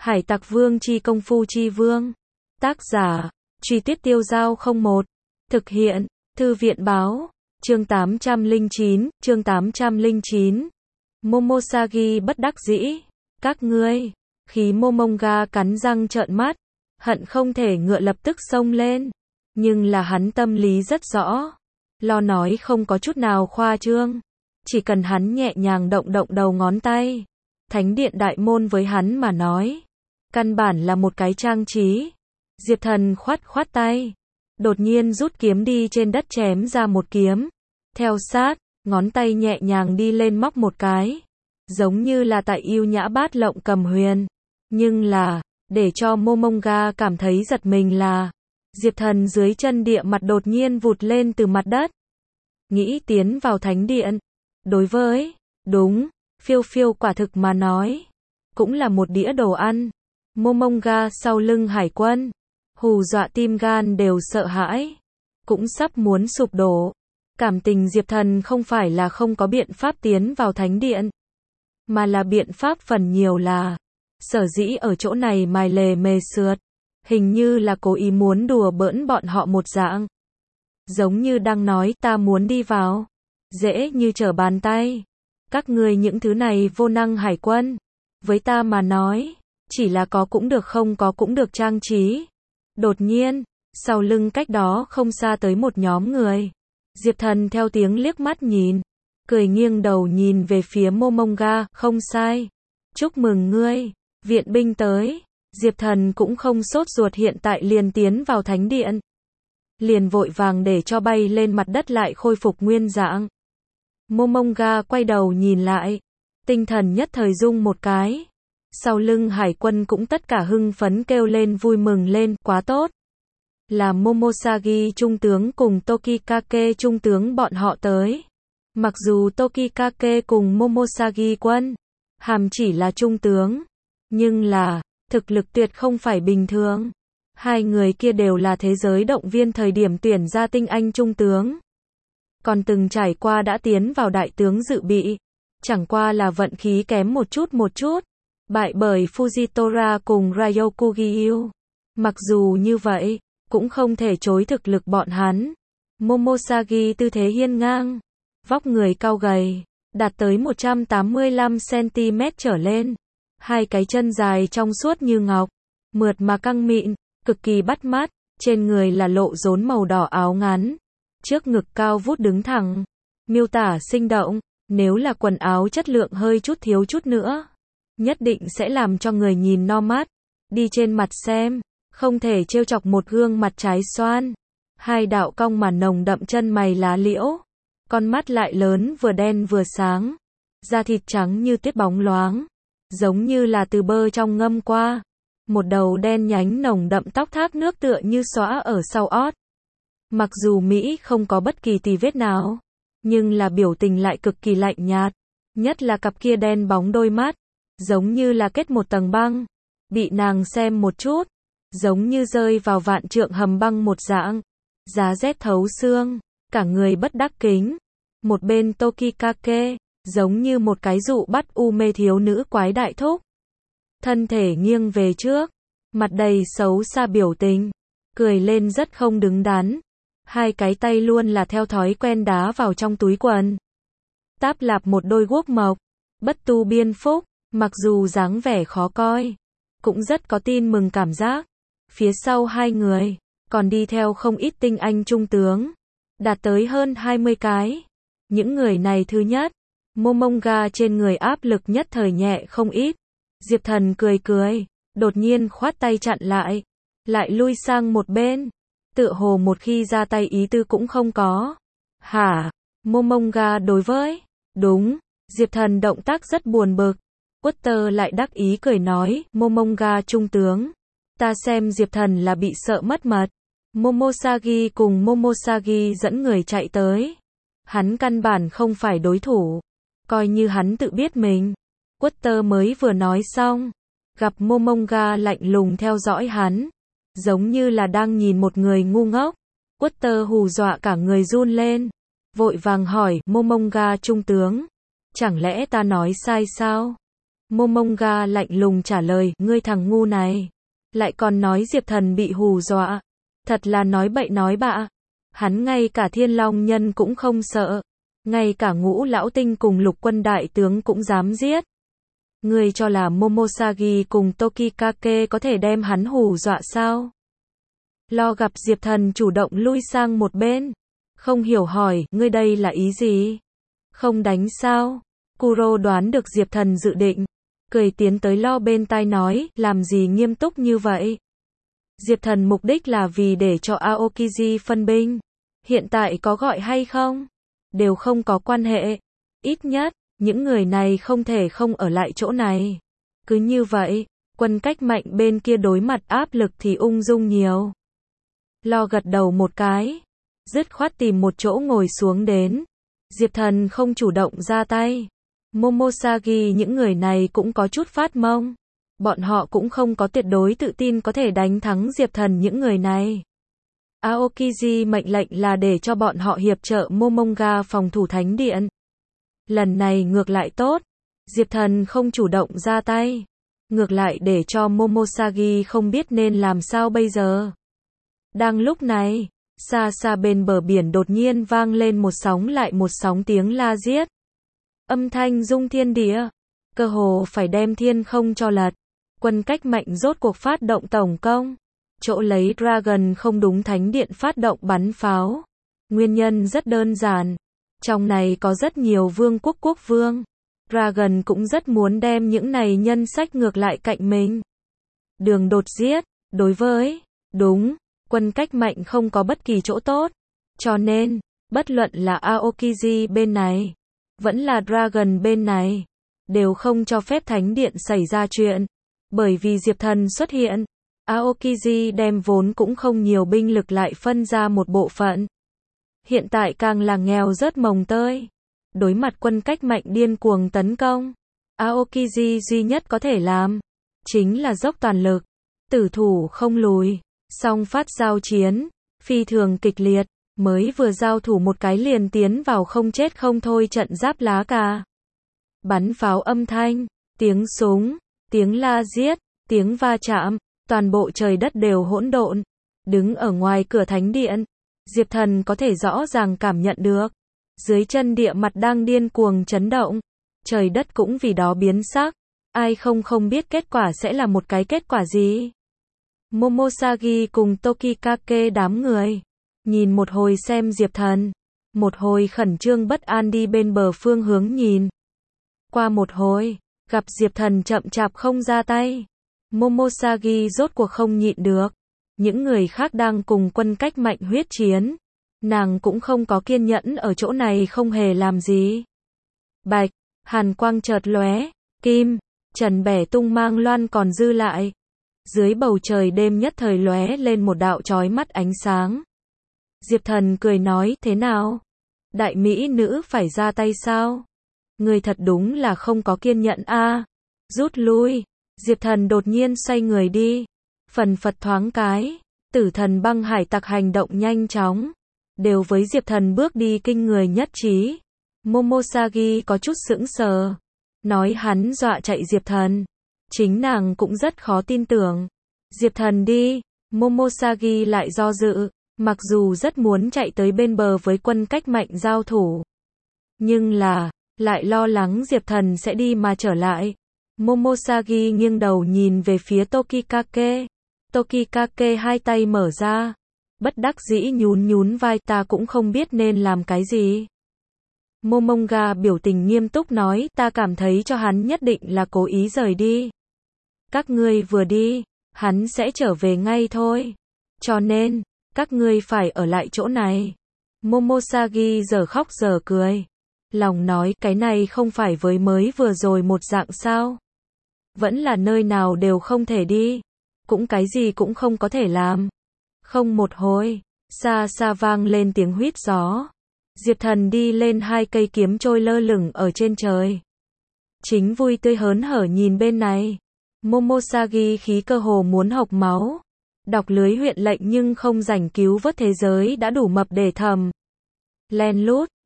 Hải Tặc Vương chi công phu chi vương. Tác giả, Truy Tuyết Tiêu Giao 01. Thực hiện, Thư viện báo. Chương 809. Momosagi bất đắc dĩ. Các ngươi. Khí Momonga cắn răng trợn mắt. Hận không thể ngựa lập tức xông lên. Nhưng là hắn tâm lý rất rõ. Lo nói không có chút nào khoa trương. Chỉ cần hắn nhẹ nhàng động động đầu ngón tay. Thánh điện đại môn với hắn mà nói. Căn bản là một cái trang trí. Diệp Thần khoát khoát tay. Đột nhiên rút kiếm đi trên đất chém ra một kiếm. Theo sát, ngón tay nhẹ nhàng đi lên móc một cái. Giống như là tại yêu nhã bát lộng cầm huyền. Nhưng là, để cho Momonga cảm thấy giật mình là, Diệp Thần dưới chân địa mặt đột nhiên vụt lên từ mặt đất. Nghĩ tiến vào thánh điện. Đối với, đúng, phiêu phiêu quả thực mà nói. Cũng là một đĩa đồ ăn. Momonga sau lưng hải quân. Hù dọa tim gan đều sợ hãi. Cũng sắp muốn sụp đổ. Cảm tình Diệp Thần không phải là không có biện pháp tiến vào thánh điện. Mà là biện pháp phần nhiều là. Sở dĩ ở chỗ này mài lề mề sượt. Hình như là cố ý muốn đùa bỡn bọn họ một dạng. Giống như đang nói ta muốn đi vào. Dễ như trở bàn tay. Các ngươi những thứ này vô năng hải quân. Với ta mà nói. Chỉ là có cũng được không có cũng được trang trí. Đột nhiên, sau lưng cách đó không xa tới một nhóm người. Diệp Thần theo tiếng liếc mắt nhìn. Cười nghiêng đầu nhìn về phía Momonga, không sai. Chúc mừng ngươi, viện binh tới. Diệp Thần cũng không sốt ruột hiện tại liền tiến vào thánh điện. Liền vội vàng để cho bay lên mặt đất lại khôi phục nguyên dạng. Momonga quay đầu nhìn lại. Tinh thần nhất thời rung một cái. Sau lưng hải quân cũng tất cả hưng phấn kêu lên vui mừng lên, quá tốt. Là Momosagi trung tướng cùng Tokikake trung tướng bọn họ tới. Mặc dù Tokikake cùng Momosagi quân, hàm chỉ là trung tướng. Nhưng là, thực lực tuyệt không phải bình thường. Hai người kia đều là thế giới động viên thời điểm tuyển ra tinh anh trung tướng. Còn từng trải qua đã tiến vào đại tướng dự bị. Chẳng qua là vận khí kém một chút. Bại bởi Fujitora cùng Ryokugyu. Mặc dù như vậy, cũng không thể chối thực lực bọn hắn. Momosagi tư thế hiên ngang. Vóc người cao gầy. Đạt tới 185cm trở lên. Hai cái chân dài trong suốt như ngọc. Mượt mà căng mịn. Cực kỳ bắt mắt. Trên người là lộ rốn màu đỏ áo ngắn. Trước ngực cao vút đứng thẳng. Miêu tả sinh động. Nếu là quần áo chất lượng hơi chút thiếu chút nữa. Nhất định sẽ làm cho người nhìn no mắt. Đi trên mặt xem. Không thể trêu chọc một gương mặt trái xoan. Hai đạo cong mà nồng đậm chân mày lá liễu. Con mắt lại lớn vừa đen vừa sáng. Da thịt trắng như tuyết bóng loáng. Giống như là từ bơ trong ngâm qua. Một đầu đen nhánh nồng đậm tóc thác nước tựa như xõa ở sau ót. Mặc dù Mỹ không có bất kỳ tì vết nào. Nhưng là biểu tình lại cực kỳ lạnh nhạt. Nhất là cặp kia đen bóng đôi mắt. Giống như là kết một tầng băng. Bị nàng xem một chút. Giống như rơi vào vạn trượng hầm băng một dạng. Giá rét thấu xương. Cả người bất đắc kính. Một bên Tokikake. Giống như một cái dụ bắt u mê thiếu nữ quái đại thúc. Thân thể nghiêng về trước. Mặt đầy xấu xa biểu tình. Cười lên rất không đứng đắn. Hai cái tay luôn là theo thói quen đá vào trong túi quần. Táp lạp một đôi guốc mộc. Bất tu biên phúc. Mặc dù dáng vẻ khó coi. Cũng rất có tin mừng cảm giác. Phía sau hai người. Còn đi theo không ít tinh anh trung tướng. Đạt tới hơn 20 cái. Những người này thứ nhất. Momonga trên người áp lực nhất thời nhẹ không ít. Diệp Thần cười. Đột nhiên khoát tay chặn lại. Lại lui sang một bên. Tựa hồ một khi ra tay ý tư cũng không có. Hả? Momonga đối với. Đúng. Diệp Thần động tác rất buồn bực. Utter lại đắc ý cười nói. Momonga trung tướng. Ta xem Diệp Thần là bị sợ mất mật. Momosagi cùng Momosagi dẫn người chạy tới. Hắn căn bản không phải đối thủ. Coi như hắn tự biết mình. Utter mới vừa nói xong. Gặp Momonga lạnh lùng theo dõi hắn. Giống như là đang nhìn một người ngu ngốc. Utter hù dọa cả người run lên. Vội vàng hỏi Momonga trung tướng. Chẳng lẽ ta nói sai sao? Momonga lạnh lùng trả lời, ngươi thằng ngu này. Lại còn nói Diệp Thần bị hù dọa. Thật là nói bậy nói bạ. Hắn ngay cả Thiên Long Nhân cũng không sợ. Ngay cả Ngũ Lão Tinh cùng Lục Quân Đại Tướng cũng dám giết. Ngươi cho là Momosagi cùng Tokikake có thể đem hắn hù dọa sao? Lo gặp Diệp Thần chủ động lui sang một bên. Không hiểu hỏi, ngươi đây là ý gì? Không đánh sao? Kuro đoán được Diệp Thần dự định. Cười tiến tới Lo bên tai nói, làm gì nghiêm túc như vậy? Diệp Thần mục đích là vì để cho Aokiji phân binh. Hiện tại có gọi hay không? Đều không có quan hệ. Ít nhất, những người này không thể không ở lại chỗ này. Cứ như vậy, quân cách mạnh bên kia đối mặt áp lực thì ung dung nhiều. Lo gật đầu một cái. Dứt khoát tìm một chỗ ngồi xuống đến. Diệp Thần không chủ động ra tay. Momosagi những người này cũng có chút phát mông. Bọn họ cũng không có tuyệt đối tự tin có thể đánh thắng Diệp Thần những người này. Aokiji mệnh lệnh là để cho bọn họ hiệp trợ Momonga phòng thủ thánh điện. Lần này ngược lại tốt. Diệp Thần không chủ động ra tay. Ngược lại để cho Momosagi không biết nên làm sao bây giờ. Đang lúc này, xa xa bên bờ biển đột nhiên vang lên một sóng lại một sóng tiếng la giết. Âm thanh rung thiên địa. Cơ hồ phải đem thiên không cho lật. Quân cách mạnh rốt cuộc phát động tổng công. Chỗ lấy Dragon không đúng thánh điện phát động bắn pháo. Nguyên nhân rất đơn giản. Trong này có rất nhiều vương quốc vương. Dragon cũng rất muốn đem những này nhân sách ngược lại cạnh mình. Đường đột giết. Đối với, đúng, quân cách mạnh không có bất kỳ chỗ tốt. Cho nên, bất luận là Aokiji bên này, vẫn là Dragon bên này, đều không cho phép thánh điện xảy ra chuyện. Bởi vì Diệp Thần xuất hiện, Aokiji đem vốn cũng không nhiều binh lực lại phân ra một bộ phận. Hiện tại càng là nghèo rớt mồng tơi. Đối mặt quân cách mạnh điên cuồng tấn công, Aokiji duy nhất có thể làm, chính là dốc toàn lực, tử thủ không lùi. Song phát giao chiến, phi thường kịch liệt, mới vừa giao thủ một cái liền tiến vào không chết không thôi trận giáp lá cà. Bắn pháo âm thanh, tiếng súng, tiếng la giết, tiếng va chạm, toàn bộ trời đất đều hỗn độn. Đứng ở ngoài cửa thánh điện, Diệp Thần có thể rõ ràng cảm nhận được. Dưới chân địa mặt đang điên cuồng chấn động. Trời đất cũng vì đó biến sắc. Ai không biết kết quả sẽ là một cái kết quả gì. Momosagi cùng Tokikake đám người. Nhìn một hồi xem Diệp Thần. Một hồi khẩn trương bất an đi bên bờ phương hướng nhìn. Qua một hồi, gặp Diệp Thần chậm chạp không ra tay. Momosagi rốt cuộc không nhịn được. Những người khác đang cùng quân cách mạnh huyết chiến. Nàng cũng không có kiên nhẫn ở chỗ này không hề làm gì. Bạch, hàn quang chợt lóe, kim, trần bẻ tung mang loan còn dư lại. Dưới bầu trời đêm nhất thời lóe lên một đạo chói mắt ánh sáng. Diệp Thần cười nói, thế nào? Đại mỹ nữ phải ra tay sao? Người thật đúng là không có kiên nhẫn a. Rút lui. Diệp Thần đột nhiên xoay người đi. Phần phật thoáng cái. Tử thần băng hải tặc hành động nhanh chóng. Đều với Diệp Thần bước đi kinh người nhất trí. Momosagi có chút sững sờ. Nói hắn dọa chạy Diệp Thần. Chính nàng cũng rất khó tin tưởng. Diệp Thần đi. Momosagi lại do dự. Mặc dù rất muốn chạy tới bên bờ với quân cách mạnh giao thủ. Nhưng là, lại lo lắng Diệp Thần sẽ đi mà trở lại. Momosagi nghiêng đầu nhìn về phía Tokikake. Tokikake hai tay mở ra. Bất đắc dĩ nhún vai, ta cũng không biết nên làm cái gì. Momonga biểu tình nghiêm túc nói, ta cảm thấy cho hắn nhất định là cố ý rời đi. Các ngươi vừa đi, hắn sẽ trở về ngay thôi. Cho nên, các ngươi phải ở lại chỗ này. Momosagi giờ khóc giờ cười. Lòng nói, cái này không phải với mới vừa rồi một dạng sao? Vẫn là nơi nào đều không thể đi. Cũng cái gì cũng không có thể làm. Không một hồi, xa xa vang lên tiếng huýt gió. Diệp Thần đi lên hai cây kiếm trôi lơ lửng ở trên trời. Chính vui tươi hớn hở nhìn bên này. Momosagi khí cơ hồ muốn hộc máu. Đọc lưới huyện lệnh nhưng không rảnh cứu vớt thế giới đã đủ mập để thầm. Len lút,